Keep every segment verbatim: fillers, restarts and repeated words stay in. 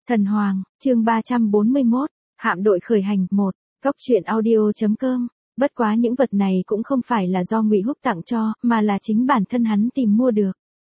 Thần Hoàng, chương ba trăm bốn mươi mốt, hạm đội khởi hành, một, góc truyện audio.com. Bất quá những vật này cũng không phải là do Ngụy Húc tặng cho, mà là chính bản thân hắn tìm mua được.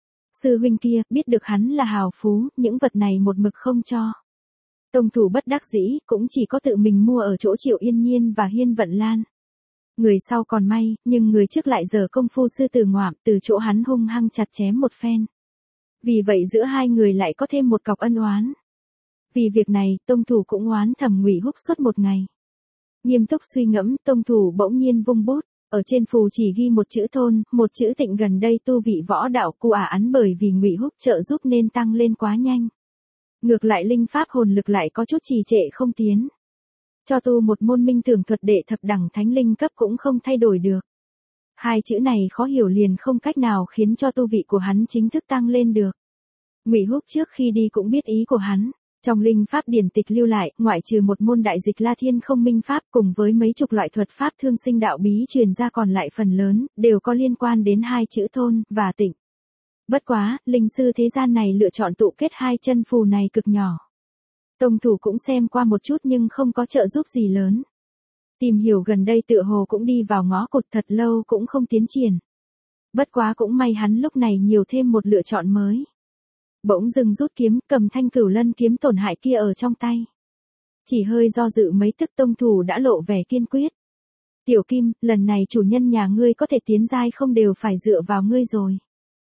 Sư huynh kia, biết được hắn là hào phú, những vật này một mực không cho. Tông thủ bất đắc dĩ, cũng chỉ có tự mình mua ở chỗ Triệu Yên Nhiên và Hiên Vận Lan. Người sau còn may, nhưng người trước lại giở công phu sư tử ngoạm, từ chỗ hắn hung hăng chặt chém một phen. Vì vậy giữa hai người lại có thêm một cọc ân oán. Vì việc này, tông thủ cũng oán thầm Ngụy Húc suốt một ngày. Nghiêm túc suy ngẫm, tông thủ bỗng nhiên vung bút, ở trên phù chỉ ghi một chữ thôn, một chữ tịnh, gần đây tu vị võ đạo cu ả án bởi vì Ngụy Húc trợ giúp nên tăng lên quá nhanh. Ngược lại linh pháp hồn lực lại có chút trì trệ không tiến. Cho tu một môn minh tưởng thuật đệ thập đẳng thánh linh cấp cũng không thay đổi được. Hai chữ này khó hiểu liền không cách nào khiến cho tu vị của hắn chính thức tăng lên được. Ngụy Húc trước khi đi cũng biết ý của hắn. Trong linh pháp điển tịch lưu lại, ngoại trừ một môn đại dịch La Thiên không minh pháp cùng với mấy chục loại thuật pháp thương sinh đạo bí truyền ra, còn lại phần lớn, đều có liên quan đến hai chữ thôn, và tịnh. Bất quá, linh sư thế gian này lựa chọn tụ kết hai chân phù này cực nhỏ. Tông thủ cũng xem qua một chút nhưng không có trợ giúp gì lớn. Tìm hiểu gần đây tựa hồ cũng đi vào ngõ cụt thật lâu cũng không tiến triển. Bất quá cũng may hắn lúc này nhiều thêm một lựa chọn mới. Bỗng dưng rút kiếm, cầm thanh cửu lân kiếm tổn hại kia ở trong tay. Chỉ hơi do dự mấy tức tông thủ đã lộ vẻ kiên quyết. Tiểu Kim, lần này chủ nhân nhà ngươi có thể tiến giai không đều phải dựa vào ngươi rồi.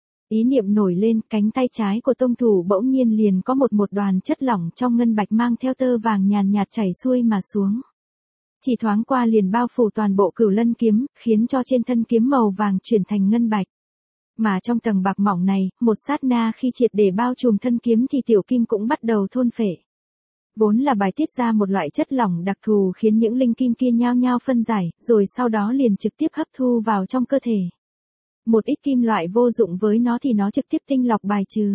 Ý niệm nổi lên, cánh tay trái của tông thủ bỗng nhiên liền có một một đoàn chất lỏng trong ngân bạch mang theo tơ vàng nhàn nhạt chảy xuôi mà xuống. Chỉ thoáng qua liền bao phủ toàn bộ cửu lân kiếm, khiến cho trên thân kiếm màu vàng chuyển thành ngân bạch. Mà trong tầng bạc mỏng này, một sát na khi triệt để bao trùm thân kiếm thì Tiểu Kim cũng bắt đầu thôn phệ. Vốn là bài tiết ra một loại chất lỏng đặc thù khiến những linh kim kia nhao nhao phân giải, rồi sau đó liền trực tiếp hấp thu vào trong cơ thể. Một ít kim loại vô dụng với nó thì nó trực tiếp tinh lọc bài trừ.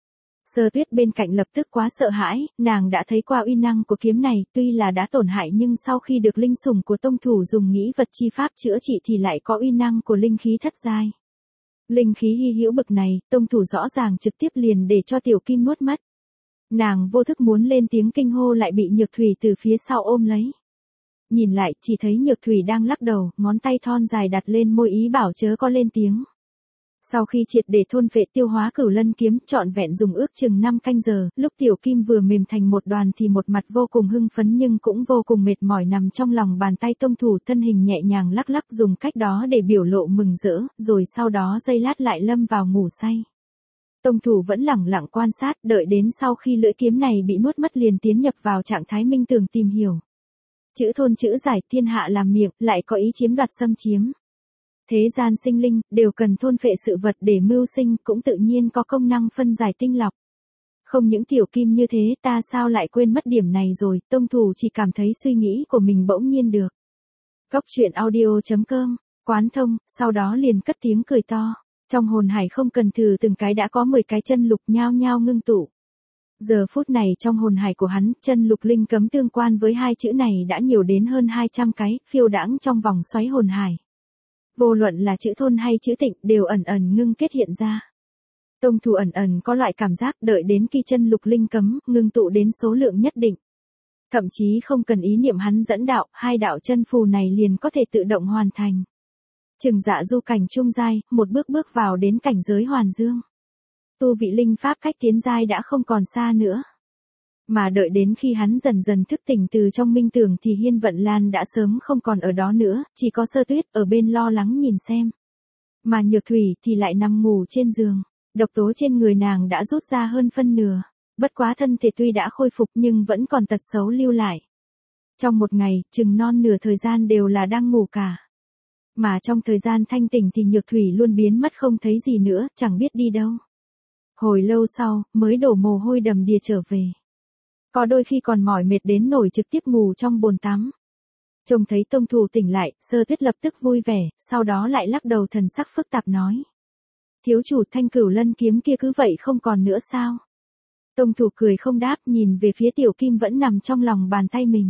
Sơ Tuyết bên cạnh lập tức quá sợ hãi, nàng đã thấy qua uy năng của kiếm này, tuy là đã tổn hại nhưng sau khi được linh sủng của tông thủ dùng nghĩ vật chi pháp chữa trị thì lại có uy năng của linh khí thất giai. Linh khí hy hữu bực này, tông thủ rõ ràng trực tiếp liền để cho Tiểu Kim nuốt mất. Nàng vô thức muốn lên tiếng kinh hô lại bị Nhược Thủy từ phía sau ôm lấy. Nhìn lại, chỉ thấy Nhược Thủy đang lắc đầu, ngón tay thon dài đặt lên môi ý bảo chớ có lên tiếng. Sau khi triệt để thôn phệ tiêu hóa cửu lân kiếm, trọn vẹn dùng ước chừng năm canh giờ, lúc Tiểu Kim vừa mềm thành một đoàn thì một mặt vô cùng hưng phấn nhưng cũng vô cùng mệt mỏi nằm trong lòng bàn tay tông thủ, thân hình nhẹ nhàng lắc lắc dùng cách đó để biểu lộ mừng rỡ, rồi sau đó giây lát lại lâm vào ngủ say. Tông thủ vẫn lẳng lặng quan sát, đợi đến sau khi lưỡi kiếm này bị nuốt mất liền tiến nhập vào trạng thái minh tưởng tìm hiểu. Chữ thôn chữ giải, thiên hạ làm miệng, lại có ý chiếm đoạt xâm chiếm. Thế gian sinh linh, đều cần thôn phệ sự vật để mưu sinh, cũng tự nhiên có công năng phân giải tinh lọc. Không những Tiểu Kim như thế, ta sao lại quên mất điểm này rồi, tông thủ chỉ cảm thấy suy nghĩ của mình bỗng nhiên được. Góc truyện audio.com, quán thông, sau đó liền cất tiếng cười to. Trong hồn hải không cần thử từng cái đã có mười cái chân lục nhao nhao ngưng tụ. Giờ phút này trong hồn hải của hắn, chân lục linh cấm tương quan với hai chữ này đã nhiều đến hơn hai trăm cái, phiêu đãng trong vòng xoáy hồn hải. Vô luận là chữ thôn hay chữ tịnh đều ẩn ẩn ngưng kết hiện ra. Tông thủ ẩn ẩn có loại cảm giác đợi đến khi chân lục linh cấm ngưng tụ đến số lượng nhất định. Thậm chí không cần ý niệm hắn dẫn đạo, hai đạo chân phù này liền có thể tự động hoàn thành. Chừng dạ du cảnh trung giai, một bước bước vào đến cảnh giới hoàn dương. Tu vị linh pháp cách tiến giai đã không còn xa nữa. Mà đợi đến khi hắn dần dần thức tỉnh từ trong minh tưởng thì Hiên Vận Lan đã sớm không còn ở đó nữa, chỉ có Sơ Tuyết ở bên lo lắng nhìn xem. Mà Nhược Thủy thì lại nằm ngủ trên giường, độc tố trên người nàng đã rút ra hơn phân nửa, bất quá thân thể tuy đã khôi phục nhưng vẫn còn tật xấu lưu lại. Trong một ngày, chừng non nửa thời gian đều là đang ngủ cả. Mà trong thời gian thanh tỉnh thì Nhược Thủy luôn biến mất không thấy gì nữa, chẳng biết đi đâu. Hồi lâu sau, mới đổ mồ hôi đầm đìa trở về. Có đôi khi còn mỏi mệt đến nổi trực tiếp ngủ trong bồn tắm. Trông thấy tông thủ tỉnh lại, Sơ Tuyết lập tức vui vẻ, sau đó lại lắc đầu thần sắc phức tạp nói. Thiếu chủ, thanh cửu lân kiếm kia cứ vậy không còn nữa sao? Tông thủ cười không đáp, nhìn về phía Tiểu Kim vẫn nằm trong lòng bàn tay mình.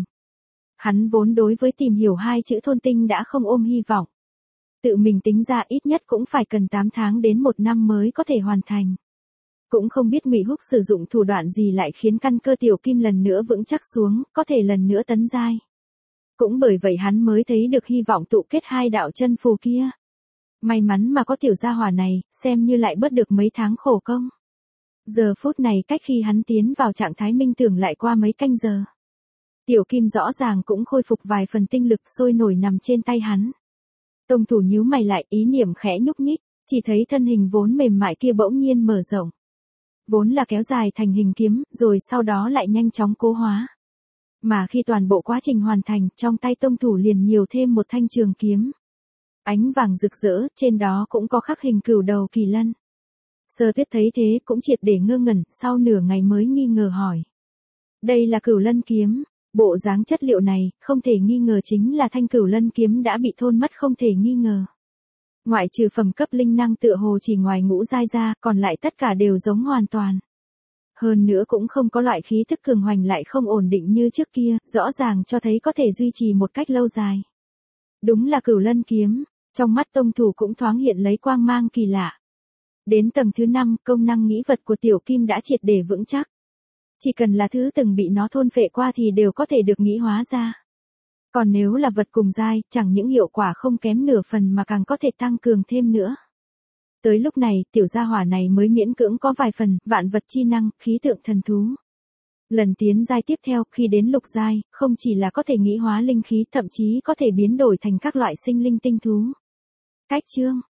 Hắn vốn đối với tìm hiểu hai chữ thôn tinh đã không ôm hy vọng. Tự mình tính ra ít nhất cũng phải cần tám tháng đến một năm mới có thể hoàn thành. Cũng không biết Ngụy Húc sử dụng thủ đoạn gì lại khiến căn cơ Tiểu Kim lần nữa vững chắc xuống, có thể lần nữa tấn giai. Cũng bởi vậy hắn mới thấy được hy vọng tụ kết hai đạo chân phù kia. May mắn mà có tiểu gia hỏa này, xem như lại bớt được mấy tháng khổ công. Giờ phút này cách khi hắn tiến vào trạng thái minh tưởng lại qua mấy canh giờ. Tiểu Kim rõ ràng cũng khôi phục vài phần tinh lực sôi nổi nằm trên tay hắn. Tông thủ nhíu mày lại, ý niệm khẽ nhúc nhích, chỉ thấy thân hình vốn mềm mại kia bỗng nhiên mở rộng. Vốn là kéo dài thành hình kiếm, rồi sau đó lại nhanh chóng cố hóa. Mà khi toàn bộ quá trình hoàn thành, trong tay tông thủ liền nhiều thêm một thanh trường kiếm. Ánh vàng rực rỡ, trên đó cũng có khắc hình cửu đầu kỳ lân. Sơ Tuyết thấy thế cũng triệt để ngơ ngẩn, sau nửa ngày mới nghi ngờ hỏi. Đây là cửu lân kiếm, bộ dáng chất liệu này, không thể nghi ngờ chính là thanh cửu lân kiếm đã bị thôn mất không thể nghi ngờ. Ngoại trừ phẩm cấp linh năng tựa hồ chỉ ngoài ngũ giai ra, còn lại tất cả đều giống hoàn toàn. Hơn nữa cũng không có loại khí thức cường hoành lại không ổn định như trước kia, rõ ràng cho thấy có thể duy trì một cách lâu dài. Đúng là cửu lân kiếm, trong mắt tông thủ cũng thoáng hiện lấy quang mang kỳ lạ. Đến tầng thứ năm, công năng nghĩ vật của Tiểu Kim đã triệt để vững chắc. Chỉ cần là thứ từng bị nó thôn phệ qua thì đều có thể được nghĩ hóa ra. Còn nếu là vật cùng giai, chẳng những hiệu quả không kém nửa phần mà càng có thể tăng cường thêm nữa. Tới lúc này, tiểu gia hỏa này mới miễn cưỡng có vài phần, vạn vật chi năng, khí tượng thần thú. Lần tiến giai tiếp theo, khi đến lục giai, không chỉ là có thể nghĩ hóa linh khí, thậm chí có thể biến đổi thành các loại sinh linh tinh thú. Cách chương